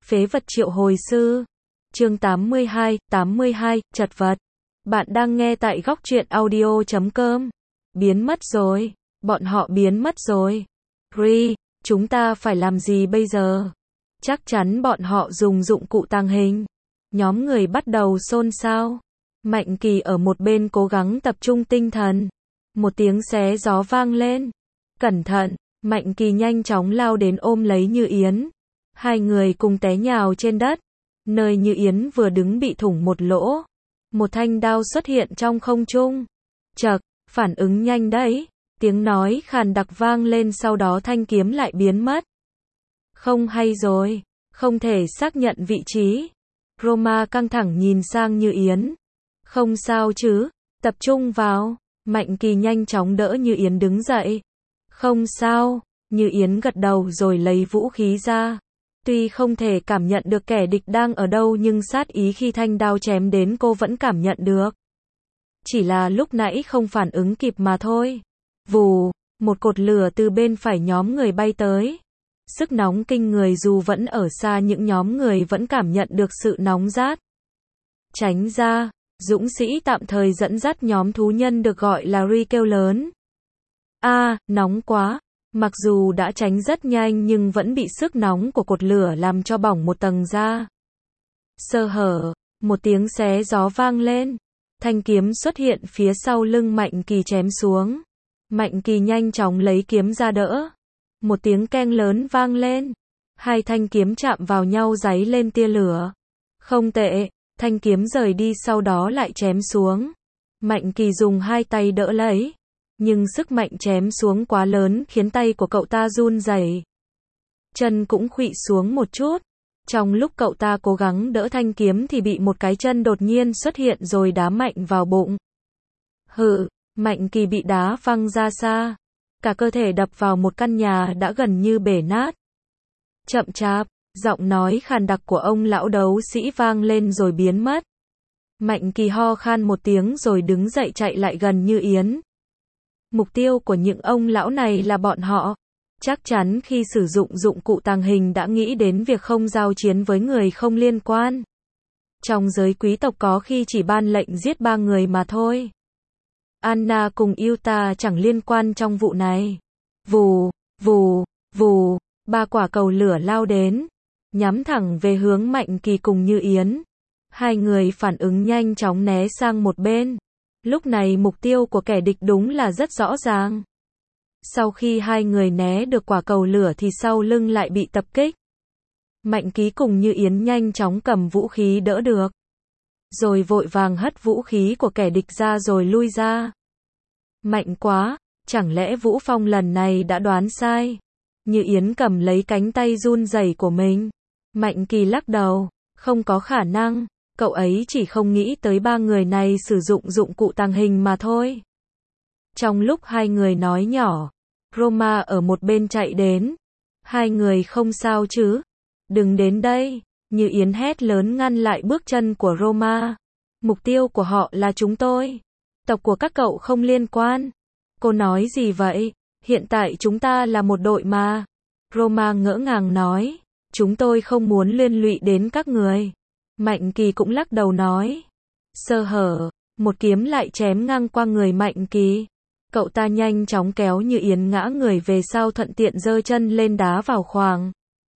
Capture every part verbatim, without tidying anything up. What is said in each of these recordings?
Phế vật triệu hồi sư. Chương tám mươi hai, tám mươi hai, chật vật. Bạn đang nghe tại góc truyện audio chấm com. Biến mất rồi. Bọn họ biến mất rồi. Ri, chúng ta phải làm gì bây giờ? Chắc chắn bọn họ dùng dụng cụ tàng hình. Nhóm người bắt đầu xôn xao. Mạnh Kỳ ở một bên cố gắng tập trung tinh thần. Một tiếng xé gió vang lên. Cẩn thận, Mạnh Kỳ nhanh chóng lao đến ôm lấy Như Yến. Hai người cùng té nhào trên đất. Nơi Như Yến vừa đứng bị thủng một lỗ. Một thanh đao xuất hiện trong không trung. Chậc, phản ứng nhanh đấy. Tiếng nói khàn đặc vang lên, sau đó thanh kiếm lại biến mất. Không hay rồi, không thể xác nhận vị trí. Roma căng thẳng nhìn sang Như Yến. Không sao chứ, tập trung vào. Mạnh Kỳ nhanh chóng đỡ Như Yến đứng dậy. Không sao, Như Yến gật đầu rồi lấy vũ khí ra. Tuy không thể cảm nhận được kẻ địch đang ở đâu, nhưng sát ý khi thanh đao chém đến cô vẫn cảm nhận được. Chỉ là lúc nãy không phản ứng kịp mà thôi. Vù, một cột lửa từ bên phải nhóm người bay tới. Sức nóng kinh người, dù vẫn ở xa những nhóm người vẫn cảm nhận được sự nóng rát. Tránh ra, dũng sĩ tạm thời dẫn dắt nhóm thú nhân được gọi là Ri kêu lớn. A, à, nóng quá. Mặc dù đã tránh rất nhanh nhưng vẫn bị sức nóng của cột lửa làm cho bỏng một tầng da. Sơ hở, một tiếng xé gió vang lên. Thanh kiếm xuất hiện phía sau lưng Mạnh Kỳ chém xuống. Mạnh Kỳ nhanh chóng lấy kiếm ra đỡ. Một tiếng keng lớn vang lên. Hai thanh kiếm chạm vào nhau giấy lên tia lửa. Không tệ, thanh kiếm rời đi sau đó lại chém xuống. Mạnh Kỳ dùng hai tay đỡ lấy. Nhưng sức mạnh chém xuống quá lớn khiến tay của cậu ta run rẩy. Chân cũng khuỵu xuống một chút. Trong lúc cậu ta cố gắng đỡ thanh kiếm thì bị một cái chân đột nhiên xuất hiện rồi đá mạnh vào bụng. Hự, Mạnh Kỳ bị đá văng ra xa. Cả cơ thể đập vào một căn nhà đã gần như bể nát. Chậm chạp, giọng nói khàn đặc của ông lão đấu sĩ vang lên rồi biến mất. Mạnh Kỳ ho khan một tiếng rồi đứng dậy chạy lại gần Như Yến. Mục tiêu của những ông lão này là bọn họ. Chắc chắn khi sử dụng dụng cụ tàng hình đã nghĩ đến việc không giao chiến với người không liên quan. Trong giới quý tộc có khi chỉ ban lệnh giết ba người mà thôi. Anna cùng Yuta chẳng liên quan trong vụ này. Vù, vù, vù, ba quả cầu lửa lao đến, nhắm thẳng về hướng Mạnh Kỳ cùng Như Yến. Hai người phản ứng nhanh chóng né sang một bên. Lúc này mục tiêu của kẻ địch đúng là rất rõ ràng. Sau khi hai người né được quả cầu lửa thì sau lưng lại bị tập kích. Mạnh Kỳ cùng Như Yến nhanh chóng cầm vũ khí đỡ được. Rồi vội vàng hất vũ khí của kẻ địch ra rồi lui ra. Mạnh quá, chẳng lẽ Vũ Phong lần này đã đoán sai? Như Yến cầm lấy cánh tay run rẩy của mình. Mạnh Kỳ lắc đầu, không có khả năng. Cậu ấy chỉ không nghĩ tới ba người này sử dụng dụng cụ tàng hình mà thôi. Trong lúc hai người nói nhỏ, Roma ở một bên chạy đến. Hai người không sao chứ? Đừng đến đây. Như Yến hét lớn ngăn lại bước chân của Roma. Mục tiêu của họ là chúng tôi. Tộc của các cậu không liên quan. Cô nói gì vậy? Hiện tại chúng ta là một đội mà. Roma ngỡ ngàng nói. Chúng tôi không muốn liên lụy đến các người. Mạnh Kỳ cũng lắc đầu nói. Sơ hở, một kiếm lại chém ngang qua người Mạnh Kỳ. Cậu ta nhanh chóng kéo Như Yến ngã người về sau, thuận tiện giơ chân lên đá vào khoang.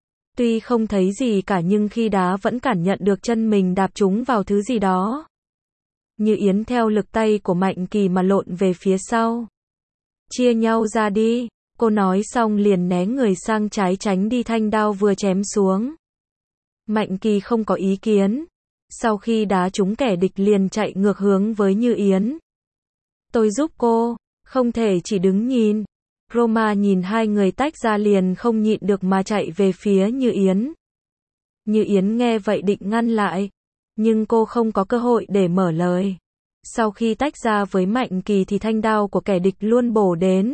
Tuy không thấy gì cả nhưng khi đá vẫn cảm nhận được chân mình đạp trúng vào thứ gì đó. Như Yến theo lực tay của Mạnh Kỳ mà lộn về phía sau. Chia nhau ra đi, cô nói xong liền né người sang trái tránh đi thanh đao vừa chém xuống. Mạnh Kỳ không có ý kiến. Sau khi đá trúng kẻ địch liền chạy ngược hướng với Như Yến. Tôi giúp cô, không thể chỉ đứng nhìn. Roma nhìn hai người tách ra liền không nhịn được mà chạy về phía Như Yến. Như Yến nghe vậy định ngăn lại, nhưng cô không có cơ hội để mở lời. Sau khi tách ra với Mạnh Kỳ thì thanh đao của kẻ địch luôn bổ đến.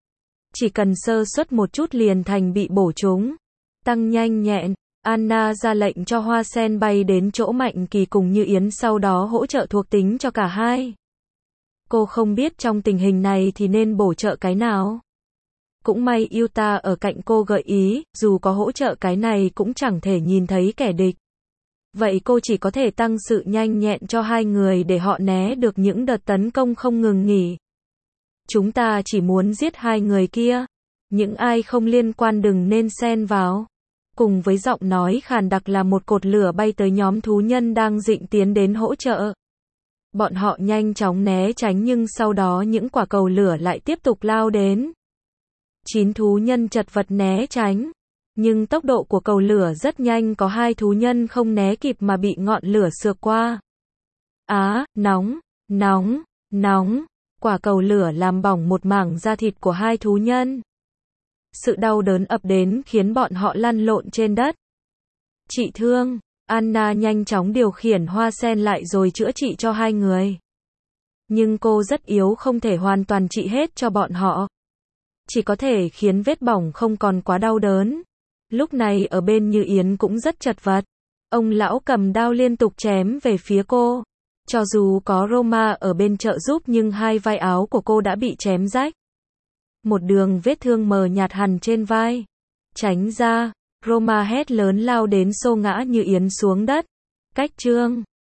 Chỉ cần sơ suất một chút liền thành bị bổ trúng. Tăng nhanh nhẹn, Anna ra lệnh cho hoa sen bay đến chỗ Mạnh Kỳ cùng Như Yến, sau đó hỗ trợ thuộc tính cho cả hai. Cô không biết trong tình hình này thì nên bổ trợ cái nào. Cũng may Yuta ở cạnh cô gợi ý, dù có hỗ trợ cái này cũng chẳng thể nhìn thấy kẻ địch. Vậy cô chỉ có thể tăng sự nhanh nhẹn cho hai người để họ né được những đợt tấn công không ngừng nghỉ. Chúng ta chỉ muốn giết hai người kia. Những ai không liên quan đừng nên xen vào. Cùng với giọng nói khàn đặc là một cột lửa bay tới nhóm thú nhân đang dịnh tiến đến hỗ trợ. Bọn họ nhanh chóng né tránh nhưng sau đó những quả cầu lửa lại tiếp tục lao đến. Chín thú nhân chật vật né tránh. Nhưng tốc độ của cầu lửa rất nhanh, có hai thú nhân không né kịp mà bị ngọn lửa xược qua. Á, à, nóng, nóng, nóng. Quả cầu lửa làm bỏng một mảng da thịt của hai thú nhân. Sự đau đớn ập đến khiến bọn họ lăn lộn trên đất. Trị thương, Anna nhanh chóng điều khiển hoa sen lại rồi chữa trị cho hai người. Nhưng cô rất yếu, không thể hoàn toàn trị hết cho bọn họ. Chỉ có thể khiến vết bỏng không còn quá đau đớn. Lúc này ở bên Như Yến cũng rất chật vật. Ông lão cầm đao liên tục chém về phía cô. Cho dù có Roma ở bên trợ giúp nhưng hai vai áo của cô đã bị chém rách. Một đường vết thương mờ nhạt hằn trên vai. Tránh ra, Roma hét lớn lao đến xô ngã Như Yến xuống đất. Cách trương.